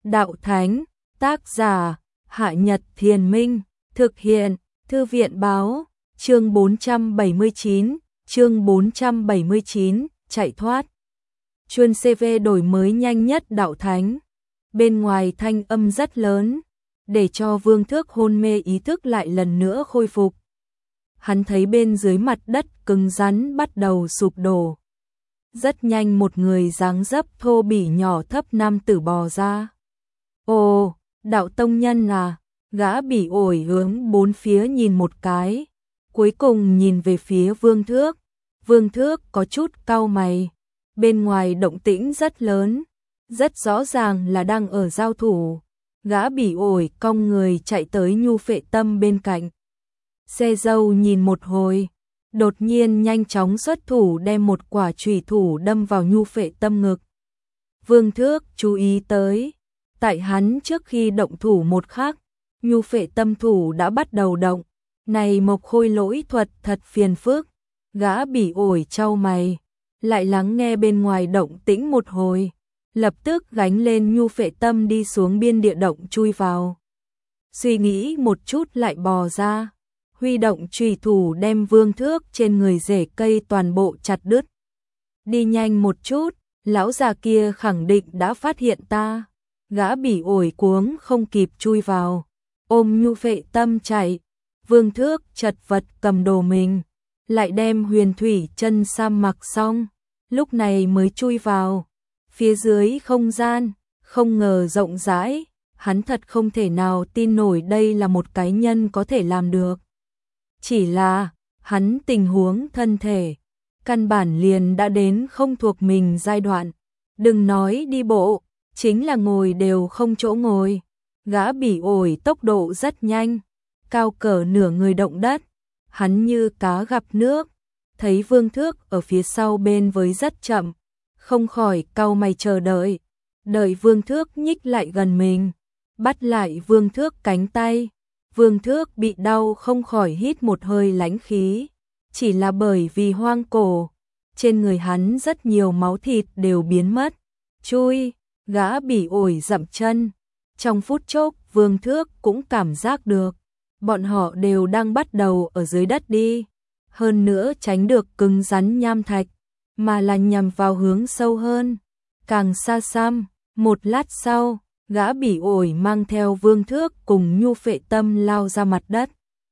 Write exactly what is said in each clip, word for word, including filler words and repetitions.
đạo thánh, tác giả, Hạ Nhật Thiền Minh, thực hiện, Thư viện báo, chương bốn trăm bảy mươi chín, chương bốn trăm bảy mươi chín, chạy thoát. Chuân xê vê đổi mới nhanh nhất đạo thánh. Bên ngoài thanh âm rất lớn, để cho Vương Thước hôn mê ý thức lại lần nữa khôi phục. Hắn thấy bên dưới mặt đất cứng rắn bắt đầu sụp đổ. Rất nhanh một người dáng dấp thô bỉ nhỏ thấp nam tử bò ra. Ồ, đạo tông nhân à, gã bỉ ổi hướng bốn phía nhìn một cái, cuối cùng nhìn về phía Vương Thước. Vương Thước có chút cau mày, bên ngoài động tĩnh rất lớn, rất rõ ràng là đang ở giao thủ. Gã bỉ ổi cong người chạy tới Nhu Phệ Tâm bên cạnh. Xe dâu nhìn một hồi, đột nhiên nhanh chóng xuất thủ đem một quả chùy thủ đâm vào Nhu Phệ Tâm ngực. Vương Thước chú ý tới, tại hắn trước khi động thủ một khắc, Nhu Phệ Tâm thủ đã bắt đầu động. Này Mộc Khôi lỗi thuật thật phiền phức. Gã bỉ ổi chau mày, lại lắng nghe bên ngoài động tĩnh một hồi, lập tức gánh lên Nhu Phệ Tâm đi xuống biên địa động chui vào. Suy nghĩ một chút lại bò ra, huy động chùy thủ đem Vương Thước trên người rễ cây toàn bộ chặt đứt. Đi nhanh một chút, lão già kia khẳng định đã phát hiện ta. Gã bỉ ổi cuống không kịp chui vào, ôm Nhu Phệ Tâm chạy. Vương Thước chật vật cầm đồ mình, lại đem huyền thủy chân sam mặc xong, lúc này mới chui vào. Phía dưới không gian, không ngờ rộng rãi, hắn thật không thể nào tin nổi đây là một cái nhân có thể làm được. Chỉ là, hắn tình huống thân thể, căn bản liền đã đến không thuộc mình giai đoạn. Đừng nói đi bộ, chính là ngồi đều không chỗ ngồi. Gã bỉ ổi tốc độ rất nhanh, cao cỡ nửa người động đất. Hắn như cá gặp nước, thấy Vương Thước ở phía sau bên với rất chậm, không khỏi cau mày chờ đợi. Đợi Vương Thước nhích lại gần mình, bắt lại Vương Thước cánh tay. Vương Thước bị đau không khỏi hít một hơi lãnh khí, chỉ là bởi vì hoang cổ, trên người hắn rất nhiều máu thịt đều biến mất. Chui, gã bỉ ổi dậm chân, trong phút chốc Vương Thước cũng cảm giác được, bọn họ đều đang bắt đầu ở dưới đất đi, hơn nữa tránh được cứng rắn nham thạch, mà là nhằm vào hướng sâu hơn, càng xa xăm. Một lát sau, gã bỉ ổi mang theo Vương Thước cùng Nhu Phệ Tâm lao ra mặt đất.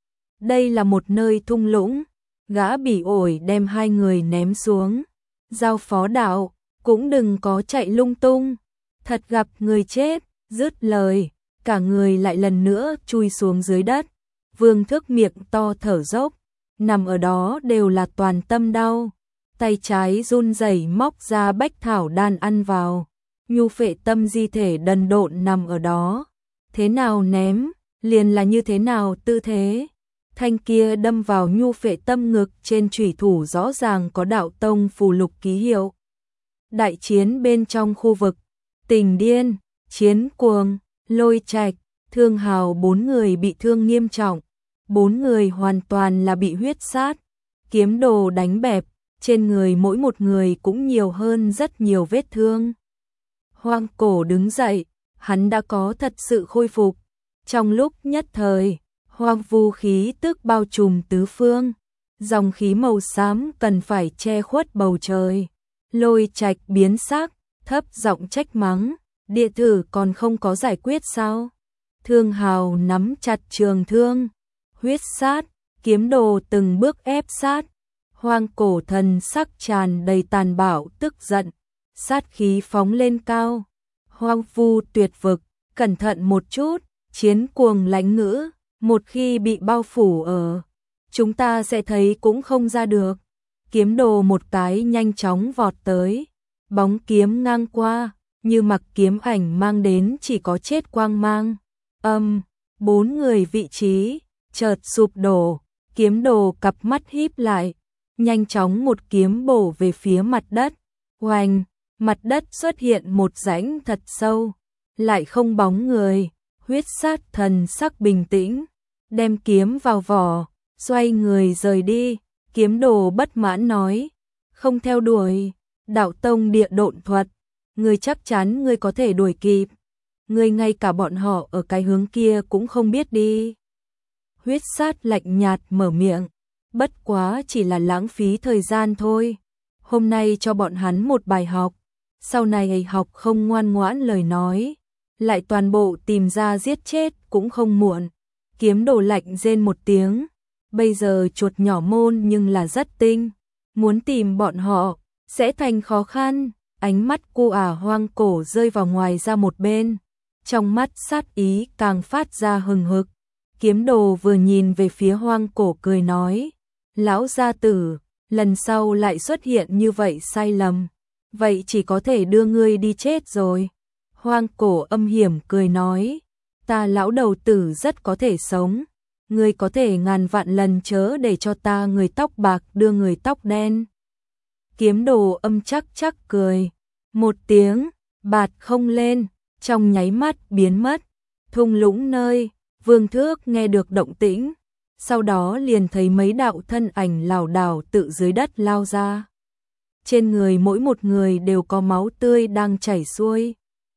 Đây là một nơi thung lũng, gã bỉ ổi đem hai người ném xuống. Giao phó đạo, cũng đừng có chạy lung tung, thật gặp người chết. Dứt lời, cả người lại lần nữa chui xuống dưới đất. Vương Thước miệng to thở dốc, nằm ở đó đều là toàn tâm đau. Tay trái run rẩy móc ra bách thảo đan ăn vào. Nhu Phệ Tâm di thể đần độn nằm ở đó. Thế nào ném, liền là như thế nào tư thế. Thanh kia đâm vào Nhu Phệ Tâm ngực trên chủy thủ rõ ràng có đạo tông phù lục ký hiệu. Đại chiến bên trong khu vực, Tình Điên, Chiến Cuồng, Lôi Trạch, Thương Hào bốn người bị thương nghiêm trọng. Bốn người hoàn toàn là bị huyết sát, kiếm đồ đánh bẹp, trên người mỗi một người cũng nhiều hơn rất nhiều vết thương. Hoang cổ đứng dậy, hắn đã có thật sự khôi phục. Trong lúc nhất thời, hoang vu khí tức bao trùm tứ phương, dòng khí màu xám cần phải che khuất bầu trời. Lôi Trạch biến sắc, thấp giọng trách mắng, địa tử còn không có giải quyết sao? Thương Hào nắm chặt trường thương, huyết sát, kiếm đồ từng bước ép sát. Hoang cổ thần sắc tràn đầy tàn bạo tức giận, sát khí phóng lên cao. Hoang vu tuyệt vực, cẩn thận một chút. Chiến Cuồng lãnh ngữ, một khi bị bao phủ ở, chúng ta sẽ thấy cũng không ra được. Kiếm đồ một cái nhanh chóng vọt tới, bóng kiếm ngang qua, như mặc kiếm ảnh mang đến chỉ có chết quang mang. Âm, um, bốn người vị trí chợt sụp đổ, kiếm đồ cặp mắt híp lại, nhanh chóng một kiếm bổ về phía mặt đất. Oanh, mặt đất xuất hiện một rãnh thật sâu, lại không bóng người. Huyết sát thần sắc bình tĩnh, đem kiếm vào vỏ, xoay người rời đi. Kiếm đồ bất mãn nói, không theo đuổi, đạo tông địa độn thuật, ngươi chắc chắn ngươi có thể đuổi kịp. ngươi ngay cả bọn họ ở cái hướng kia cũng không biết đi. Huyết sát lạnh nhạt mở miệng, bất quá chỉ là lãng phí thời gian thôi. Hôm nay cho bọn hắn một bài học, sau này học không ngoan ngoãn lời nói, lại toàn bộ tìm ra giết chết cũng không muộn. Kiếm Đồ lạnh rên một tiếng, bây giờ chuột nhỏ môn nhưng là rất tinh, muốn tìm bọn họ sẽ thành khó khăn. Ánh mắt cô ả Hoang Cổ rơi vào ngoài ra một bên, trong mắt sát ý càng phát ra hừng hực. Kiếm Đồ vừa nhìn về phía Hoang Cổ cười nói, lão gia tử, lần sau lại xuất hiện như vậy sai lầm, vậy chỉ có thể đưa ngươi đi chết rồi. Hoang Cổ âm hiểm cười nói, ta lão đầu tử rất có thể sống, ngươi có thể ngàn vạn lần chớ để cho ta người tóc bạc đưa người tóc đen. Kiếm Đồ âm chắc chắc cười, một tiếng, bạt không lên, trong nháy mắt biến mất. Thung lũng nơi, Vương Thước nghe được động tĩnh, sau đó liền thấy mấy đạo thân ảnh lảo đảo tự dưới đất lao ra. Trên người mỗi một người đều có máu tươi đang chảy xuôi.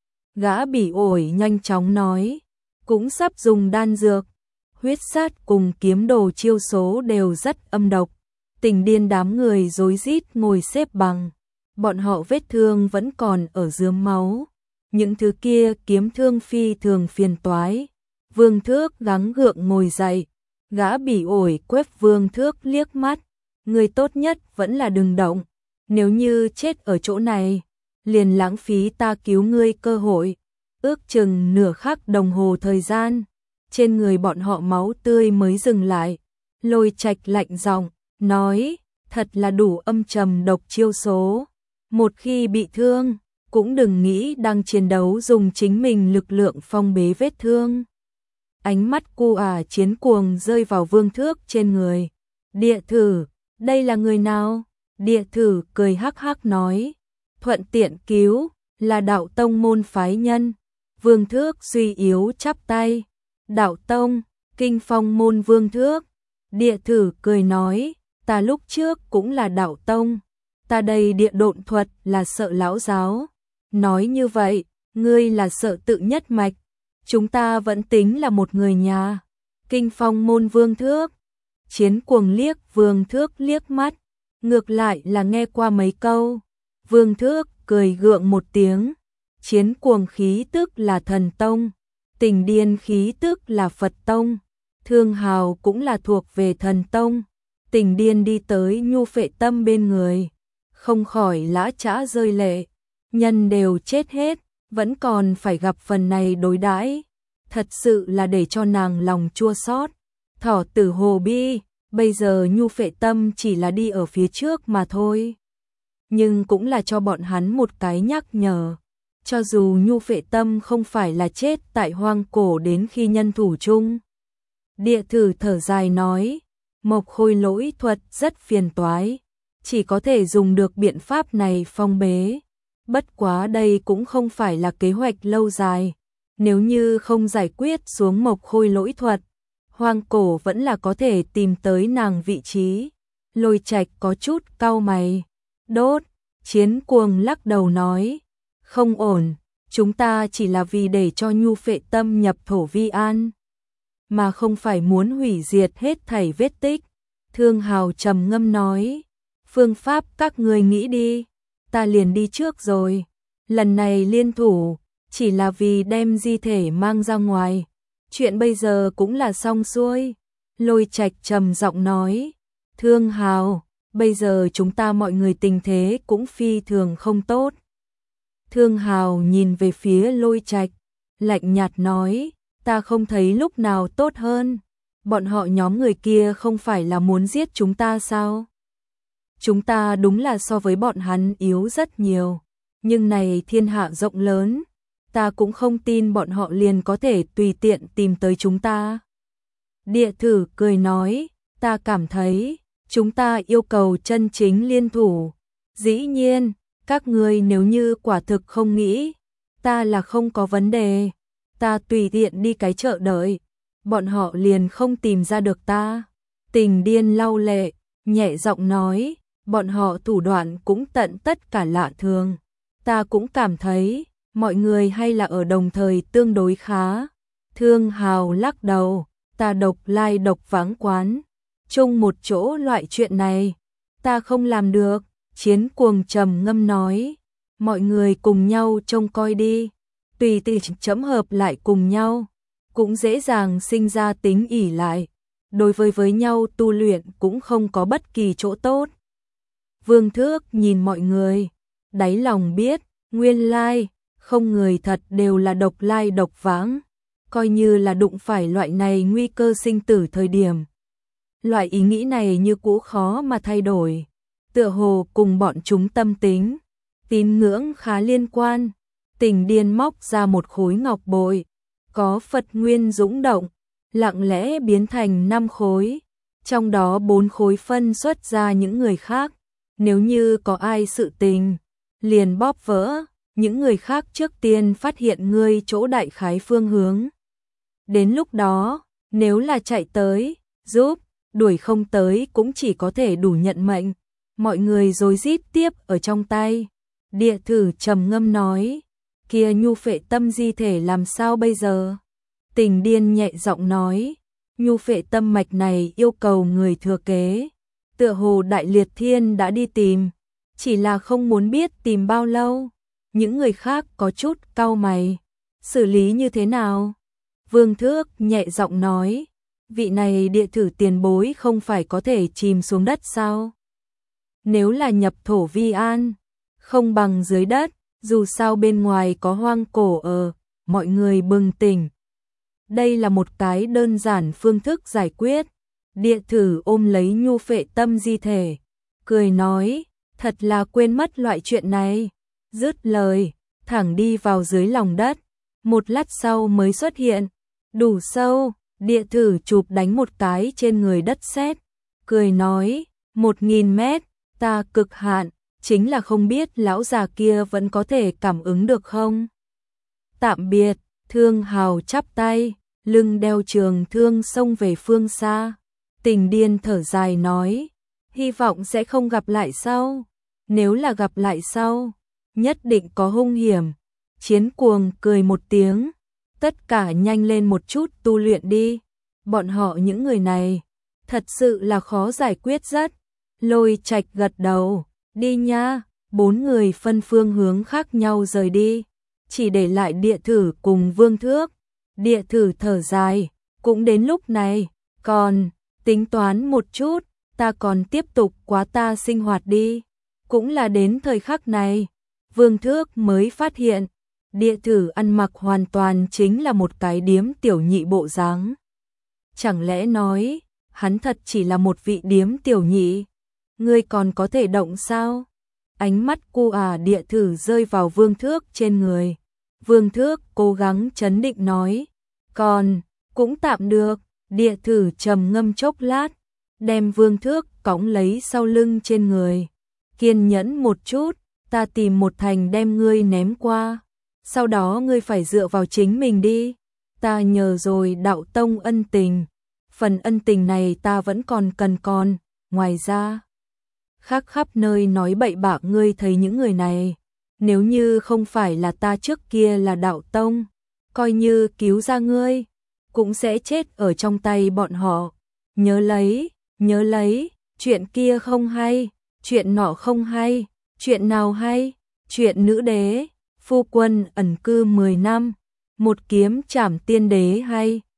Gã bỉ ổi nhanh chóng nói, cũng sắp dùng đan dược. Huyết sát cùng Kiếm Đồ chiêu số đều rất âm độc. Tình điên đám người rối rít ngồi xếp bằng, bọn họ vết thương vẫn còn ở rướm máu. Những thứ kia kiếm thương phi thường phiền toái. Vương Thước gắng gượng ngồi dậy, gã bỉ ổi quét Vương Thước liếc mắt, người tốt nhất vẫn là đừng động, nếu như chết ở chỗ này, liền lãng phí ta cứu ngươi cơ hội. Ước chừng nửa khắc đồng hồ thời gian, trên người bọn họ máu tươi mới dừng lại. Lôi Trạch lạnh giọng nói, thật là đủ âm trầm độc chiêu số, một khi bị thương, cũng đừng nghĩ đang chiến đấu dùng chính mình lực lượng phong bế vết thương. Ánh mắt cu ả chiến cuồng rơi vào Vương Thước trên người. Địa Thử, đây là người nào? Địa Thử cười hắc hắc nói, thuận tiện cứu, là Đạo Tông môn phái nhân. Vương Thước suy yếu chắp tay, Đạo Tông, Kinh Phong môn Vương Thước. Địa Thử cười nói, ta lúc trước cũng là Đạo Tông, ta đây địa độn thuật là sợ lão giáo. Nói như vậy, ngươi là sợ tự nhất mạch, chúng ta vẫn tính là một người nhà. Kinh Phong môn Vương Thước. Chiến cuồng liếc Vương Thước liếc mắt, ngược lại là nghe qua mấy câu. Vương Thước cười gượng một tiếng, chiến cuồng khí tức là thần tông, tình điên khí tức là Phật tông, Thương Hào cũng là thuộc về thần tông. Tình điên đi tới Nhu Phệ Tâm bên người, không khỏi lã chã rơi lệ. Nhân đều chết hết, vẫn còn phải gặp phần này đối đãi, thật sự là để cho nàng lòng chua xót. Thỏ tử hồ bi, bây giờ Nhu Phệ Tâm chỉ là đi ở phía trước mà thôi, nhưng cũng là cho bọn hắn một cái nhắc nhở. Cho dù Nhu Phệ Tâm không phải là chết tại Hoang Cổ đến khi nhân thủ chung. Địa Thử thở dài nói, Mộc Khôi lỗi thuật rất phiền toái, chỉ có thể dùng được biện pháp này phong bế. Bất quá đây cũng không phải là kế hoạch lâu dài, nếu như không giải quyết xuống Mộc Khôi lỗi thuật, Hoang Cổ vẫn là có thể tìm tới nàng vị trí. Lôi Trạch có chút cau mày, đốt. Chiến cuồng lắc đầu nói, không ổn, chúng ta chỉ là vì để cho Nhu Phệ Tâm nhập thổ vi an, mà không phải muốn hủy diệt hết thảy vết tích. Thương Hào trầm ngâm nói, phương pháp các người nghĩ đi, ta liền đi trước rồi. Lần này liên thủ, chỉ là vì đem di thể mang ra ngoài, chuyện bây giờ cũng là xong xuôi. Lôi Trạch trầm giọng nói, Thương Hào, bây giờ chúng ta mọi người tình thế cũng phi thường không tốt. Thương Hào nhìn về phía Lôi Trạch, lạnh nhạt nói, ta không thấy lúc nào tốt hơn. Bọn họ nhóm người kia không phải là muốn giết chúng ta sao? Chúng ta đúng là so với bọn hắn yếu rất nhiều, nhưng này thiên hạ rộng lớn, ta cũng không tin bọn họ liền có thể tùy tiện tìm tới chúng ta. Địa Thử cười nói, ta cảm thấy, chúng ta yêu cầu chân chính liên thủ. Dĩ nhiên, các ngươi nếu như quả thực không nghĩ, ta là không có vấn đề, ta tùy tiện đi cái chợ đợi, bọn họ liền không tìm ra được ta. Tình điên lau lệ, nhẹ giọng nói, bọn họ thủ đoạn cũng tận tất cả lạ thường. Ta cũng cảm thấy, mọi người hay là ở đồng thời tương đối khá. Thương Hào lắc đầu, ta độc lai độc vãng quán, chung một chỗ loại chuyện này, ta không làm được. Chiến Cuồng trầm ngâm nói, mọi người cùng nhau trông coi đi, tùy tùy chấm hợp lại cùng nhau, cũng dễ dàng sinh ra tính ỷ lại, đối với với nhau tu luyện cũng không có bất kỳ chỗ tốt. Vương Thước nhìn mọi người, đáy lòng biết, nguyên lai, không người thật đều là độc lai độc vãng, coi như là đụng phải loại này nguy cơ sinh tử thời điểm. Loại ý nghĩ này như cũ khó mà thay đổi, tựa hồ cùng bọn chúng tâm tính, tín ngưỡng khá liên quan. Tình Điên móc ra một khối ngọc bội, có Phật nguyên dũng động, lặng lẽ biến thành năm khối, trong đó bốn khối phân xuất ra những người khác, nếu như có ai sự tình, liền bóp vỡ, những người khác trước tiên phát hiện ngươi chỗ đại khái phương hướng. Đến lúc đó, nếu là chạy tới, giúp, đuổi không tới cũng chỉ có thể đủ nhận mệnh. Mọi người rối rít tiếp ở trong tay. Địa Thử trầm ngâm nói, kia nhu phệ tâm di thể làm sao bây giờ? Tình Điên nhẹ giọng nói, nhu phệ tâm mạch này yêu cầu người thừa kế. Tựa hồ Đại Liệt Thiên đã đi tìm, chỉ là không muốn biết tìm bao lâu. Những người khác có chút cau mày, xử lý như thế nào? Vương Thước nhẹ giọng nói, vị này Địa Thử tiền bối không phải có thể chìm xuống đất sao? Nếu là nhập thổ vi an, không bằng dưới đất, dù sao bên ngoài có hoang cổ ở, mọi người bừng tỉnh. Đây là một cái đơn giản phương thức giải quyết. Địa Thử ôm lấy nhu phệ tâm di thể, cười nói, thật là quên mất loại chuyện này. Dứt lời, thẳng đi vào dưới lòng đất, một lát sau mới xuất hiện, đủ sâu. Địa Thử chụp đánh một cái trên người đất sét, cười nói, một nghìn mét, ta cực hạn, chính là không biết lão già kia vẫn có thể cảm ứng được không. Tạm biệt. Thương Hào chắp tay, lưng đeo trường thương xông về phương xa. Tình Điên thở dài nói, hy vọng sẽ không gặp lại sau. Nếu là gặp lại sau, nhất định có hung hiểm. Chiến Cuồng cười một tiếng, tất cả nhanh lên một chút tu luyện đi. Bọn họ những người này, thật sự là khó giải quyết rất. Lôi Trạch gật đầu, đi nha. Bốn người phân phương hướng khác nhau rời đi, chỉ để lại Địa Thử cùng Vương Thước. Địa Thử thở dài, cũng đến lúc này, còn tính toán một chút, ta còn tiếp tục quá ta sinh hoạt đi. Cũng là đến thời khắc này, Vương Thước mới phát hiện, Địa Thử ăn mặc hoàn toàn chính là một cái điếm tiểu nhị bộ dáng. Chẳng lẽ nói, hắn thật chỉ là một vị điếm tiểu nhị? Ngươi còn có thể động sao? Ánh mắt cu à Địa Thử rơi vào Vương Thước trên người. Vương Thước cố gắng trấn định nói, còn, cũng tạm được. Địa Thử trầm ngâm chốc lát, đem Vương Thước cõng lấy sau lưng trên người. Kiên nhẫn một chút, ta tìm một thành đem ngươi ném qua. Sau đó ngươi phải dựa vào chính mình đi. Ta nhờ rồi đạo tông ân tình. Phần ân tình này ta vẫn còn cần còn. Ngoài ra, khác khắp nơi nói bậy bạ ngươi thấy những người này. Nếu như không phải là ta trước kia là đạo tông, coi như cứu ra ngươi, cũng sẽ chết ở trong tay bọn họ. Nhớ lấy, nhớ lấy, chuyện kia không hay, chuyện nọ không hay, chuyện nào hay, chuyện nữ đế, phu quân ẩn cư mười năm, một kiếm trảm tiên đế hay.